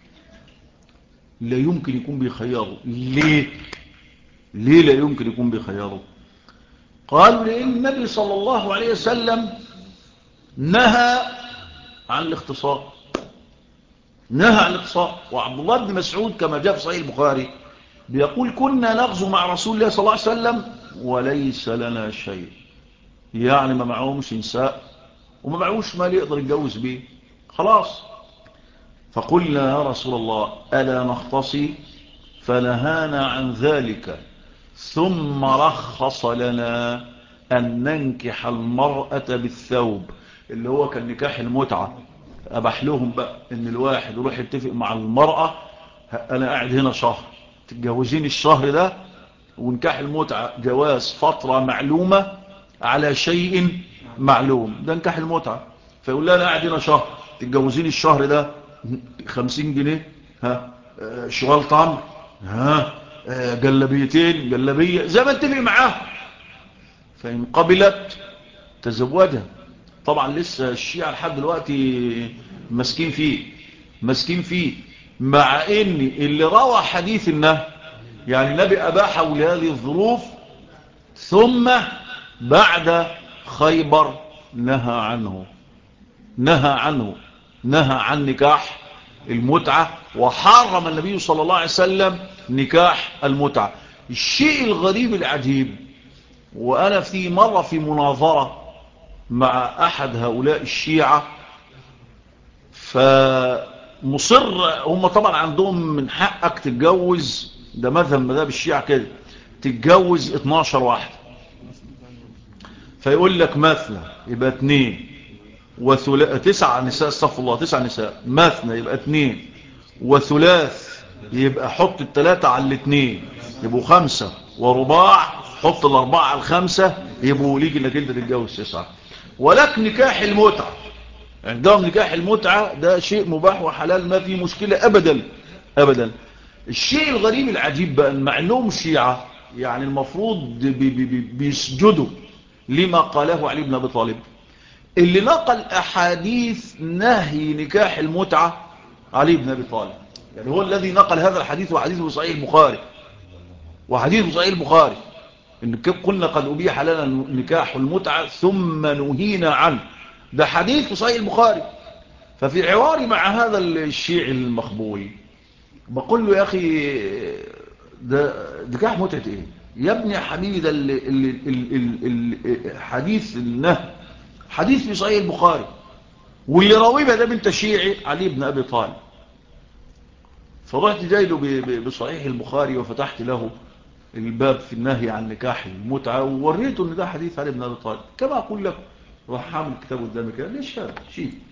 لا يمكن يكون بيخيره. ليه لا يمكن يكون بيخيره؟ قالوا لأن النبي صلى الله عليه وسلم نهى عن الاختصار، نهى عن الاختصار. وعبد الله بن مسعود كما جاء في صحيح البخاري بيقول كنا نغزو مع رسول الله صلى الله عليه وسلم وليس لنا شيء، يعني ما معهمش نساء وما معهوش مال يقدر يتجوز بيه، خلاص. فقلنا يا رسول الله ألا نختصي؟ فنهانا عن ذلك، ثم رخص لنا أن ننكح المرأة بالثوب، اللي هو كان نكاح المتعة. أبح لهم بقى إن الواحد يروح يتفق مع المرأة، أنا قاعد هنا شهر، تتجوزين الشهر ده، ونكاح المتعة جواز فترة معلومة على شيء معلوم، ده نكاح المتعة. فيقول لها أنا قاعد هنا شهر، تتجوزين الشهر ده 50 جنيه، ها شوال طعم، ها جلبيتين، جلبية زي ما اتفق معاه. فإن قبلت تزوجها. طبعا لسه الشيعة لحد دلوقتي مسكين فيه، مع ان اللي روى حديث النهي، يعني النبي أباحه لهذه الظروف، ثم بعد خيبر نهى عن نكاح المتعة، وحرم النبي صلى الله عليه وسلم نكاح المتعة. الشيء الغريب العجيب، وأنا في مرة في مناظرة مع أحد هؤلاء الشيعة، فمصر هم طبعا عندهم من حقك تتجوز، ده مذهب الشيعة كده، تتجوز 12 واحدة. فيقول لك مثنى يبقى 2 9 نساء، استغفر الله، 9 نساء. مثنى يبقى 2، وثلاث يبقى حط 3 على 2 يبقوا 5، ورباع حط 4 على 5 يبقوا ليك انك انت تتجوز 9. ولكن نكاح المتعة عندهم، نكاح المتعة ده شيء مباح وحلال، ما فيه مشكلة أبدا. الشيء الغريب العجيب بقى مع انهم شيعة، يعني المفروض بيسجدوا لما قاله علي بن أبي طالب، اللي نقل أحاديث نهي نكاح المتعة علي بن أبي طالب. يعني هو الذي نقل هذا الحديث، وحديثه صحيح البخاري، إن قلنا قد أبيح لنا نكاح المتعة ثم نهينا عنه، ده حديث صحيح البخاري. ففي عواري مع هذا الشيعي المخبول بقول له يا أخي ده نكاح متعة إيه يا ابني يا حبيبي؟ ده حديث النهي حديث في صحيح البخاري، واللي راويه ده بنت شيعي علي بن أبي طالب. فرحت جاي له بصحيح البخاري وفتحت له الباب في النهي عن نكاح المتعة، ووريته ان ده حديث علي بن أبي طالب كما أقول لك. راح حامل كتابه قدامي كده، ليش هذا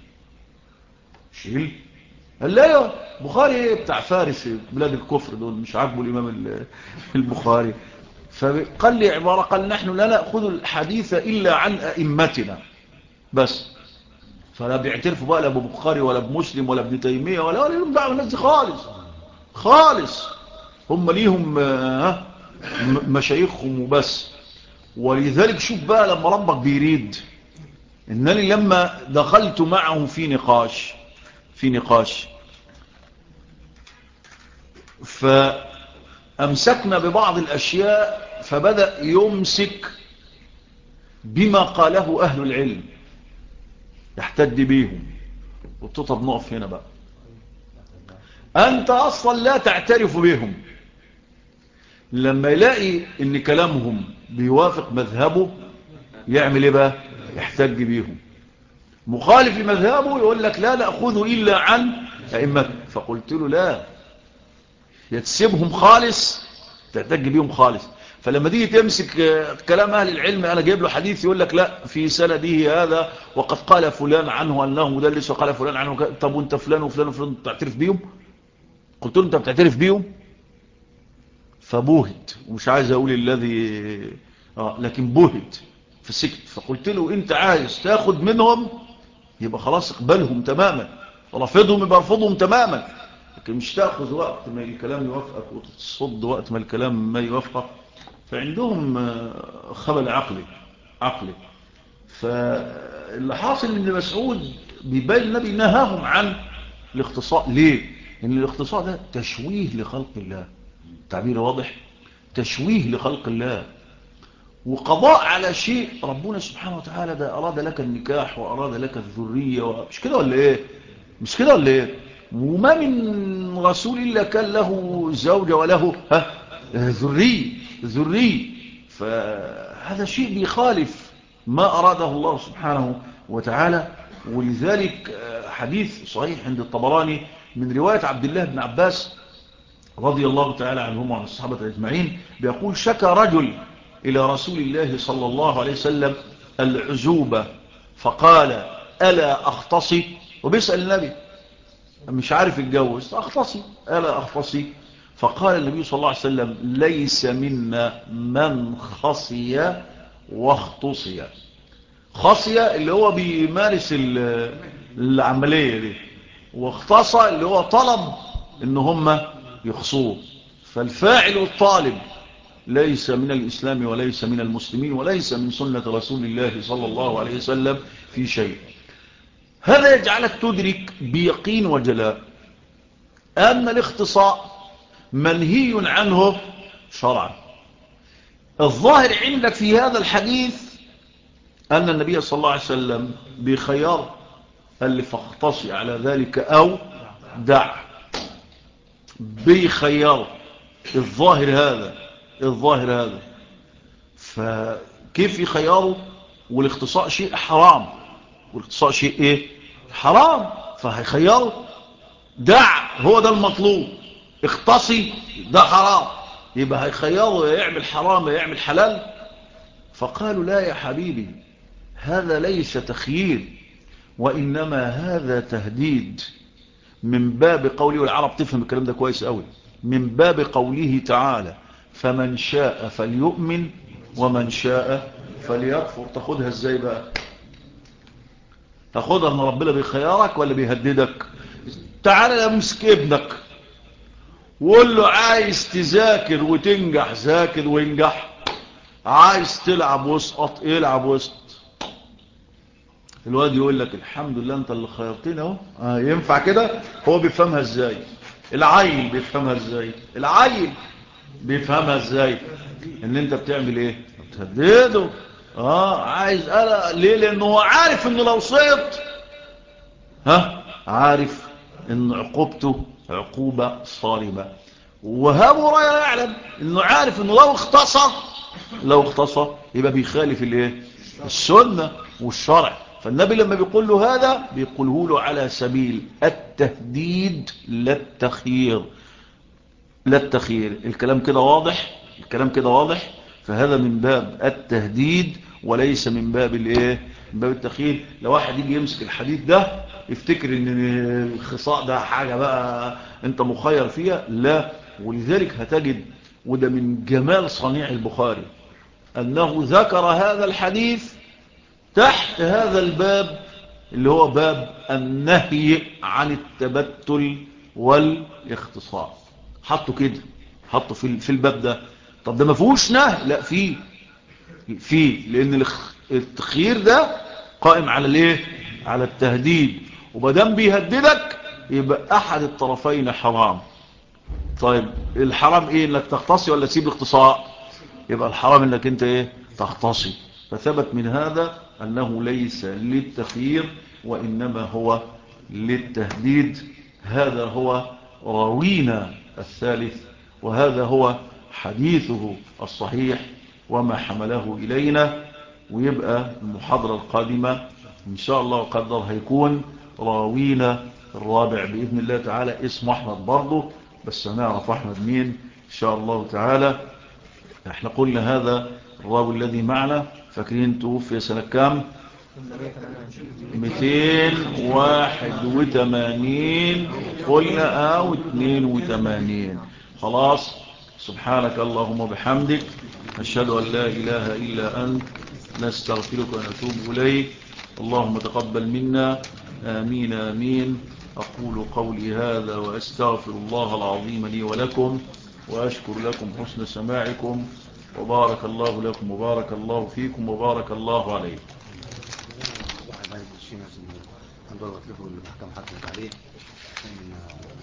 شيل؟ قال لا يا بخاري بتاع فارس بلاد الكفر دول، مش عاجبه الإمام البخاري. فقال لي عبارة، قال نحن لا نأخذ الحديث إلا عن أئمتنا بس. فلا بيعترفوا بقى لا ابو بخاري ولا بمسلم ولا ابن تيمية ولا لهم دعوه الناس دي خالص. هم ليهم مشايخهم وبس. ولذلك شوف بقى لما ربك بيريد، انني لما دخلت معه في نقاش فامسكنا ببعض الاشياء، فبدأ يمسك بما قاله اهل العلم يحتد بيهم. قلت طب نقف هنا بقى، أنت أصلا لا تعترف بهم، لما يلاقي إن كلامهم بيوافق مذهبه يعمل إيه بقى؟ يحتج بيهم. مخالف لمذهبه يقول لك لا نأخذه إلا عن أئمته. فقلت له لا، يا تسيبهم خالص تحتج بيهم خالص. فلما تيجي تمسك كلام اهل العلم، انا جايب له حديث يقول لك لا في سنده هذا وقد قال فلان عنه انه مدلس وقال فلان عنه طب وانت فلان وفلان وفلان بتعترف بيهم؟ قلت له انت بتعترف بيهم؟ فبوهت، ومش عايز اقول الذي لكن بوهت في السكت. فقلت له انت عايز تاخد منهم يبقى خلاص اقبلهم تماما، رافضهم يبقى ارفضهم تماما، لكن مش تاخذ وقت ما الكلام يوافقك وتصد وقت ما الكلام ما يوافقك. فعندهم خبل عقلي. فاللي حاصل ان مسعود بيبين النبي نهاهم عن الاختصاء. ليه؟ لان الاختصاء ده تشويه لخلق الله، تعبير واضح، تشويه لخلق الله وقضاء على شيء ربنا سبحانه وتعالى ده أراد لك النكاح وأراد لك الذرية مش كده ولا إيه؟ مش كده ولا إيه؟ وما من رسول إلا كان له زوجة وله ذرية. فهذا شيء بيخالف ما أراده الله سبحانه وتعالى. ولذلك حديث صحيح عند الطبراني من رواية عبد الله بن عباس رضي الله تعالى عنهم وعن الصحابة أجمعين، بيقول شكى رجل إلى رسول الله صلى الله عليه وسلم العزوبة فقال ألا أختصي، وبيسأل النبي مش عارف يتجوز، أختصي ألا أختصي؟ فقال النبي صلى الله عليه وسلم ليس منا من خصي واختصي. خصي اللي هو بيمارس العملية دي، واختصى اللي هو طلب ان هم يخصوه. فالفاعل والطالب ليس من الإسلام وليس من المسلمين وليس من سنة رسول الله صلى الله عليه وسلم في شيء. هذا يجعلك تدرك بيقين وجلاء أن الاختصاء منهي عنه شرعا. الظاهر عندك في هذا الحديث أن النبي صلى الله عليه وسلم بخيار اللي فاختصي على ذلك أو دع، بخيار. الظاهر هذا فكيف يخياره؟ والاختصاء شيء حرام، والاختصاء شيء ايه؟ حرام. فهيخيره دع، هو ده المطلوب، اختصي ده حرام، يبقى هيخيره يعمل حرام يعمل حلال. فقالوا لا يا حبيبي هذا ليس تخيير، وإنما هذا تهديد من باب قوله، والعرب تفهم الكلام ده كويس قوي، من باب قوله تعالى فمن شاء فليؤمن ومن شاء فليكفر. تاخدها ازاي بقى؟ تاخدها ان ربنا بيخيارك ولا بيهددك؟ تعالى امسك ابنك وقول له عايز تذاكر وتنجح ذاكر وينجح، عايز تلعب واسقط العب واسقط. الواد يقول لك الحمد لله انت اللي خيرتني اهو. ينفع كده؟ هو بيفهمها ازاي؟ العيل بيفهمها ازاي؟ ان انت بتعمل ايه؟ بتهدده. عايز ليه؟ لانه هو عارف انه لو سقط عارف ان عقوبته عقوبة صارمة. وأبو هريرة يعلم انه عارف انه لو اختصى يبقى بيخالف الايه؟ السنة والشرع. فالنبي لما بيقول له هذا بيقوله له على سبيل التهديد لا التخيير. الكلام كده واضح. فهذا من باب التهديد وليس من باب الايه؟ من باب التخيير. لو واحد يجي يمسك الحديث ده يفتكر ان الخصاء ده حاجة بقى انت مخير فيها، لا. ولذلك هتجد، وده من جمال صنيع البخاري، انه ذكر هذا الحديث تحت هذا الباب اللي هو باب النهي عن التبتل والاختصاص. حطوا كده، حطوا في الباب ده. طب ده ما فيهوش نهي؟ لا فيه، لان التخيير ده قائم على الايه؟ على التهديد. ومادام بيهددك يبقى احد الطرفين حرام. طيب الحرام ايه؟ انك تختصي ولا تسيب الاختصاء؟ يبقى الحرام انك انت ايه؟ تختصي. فثبت من هذا انه ليس للتخيير وانما هو للتهديد. هذا هو راوينا الثالث، وهذا هو حديثه الصحيح وما حمله إلينا. ويبقى المحاضرة القادمة إن شاء الله وقدر هيكون راوينا الرابع بإذن الله تعالى، اسمه أحمد برضه، بس هنعرف أحمد مين إن شاء الله تعالى. احنا قلنا هذا الراوي الذي معنا، فاكرين توفي سنة كام؟ 281 قلنا أو 82. خلاص. سبحانك اللهم وبحمدك، نشهد أن لا إله إلا أنت، نستغفرك ونتوب إليك. اللهم تقبل منا، آمين آمين. أقول قولي هذا وأستغفر الله العظيم لي ولكم، وأشكر لكم حسن سماعكم، وبارك الله لكم وبارك الله فيكم وبارك الله عليكم. واحد عايز يشيل المحكمة حكمت عليه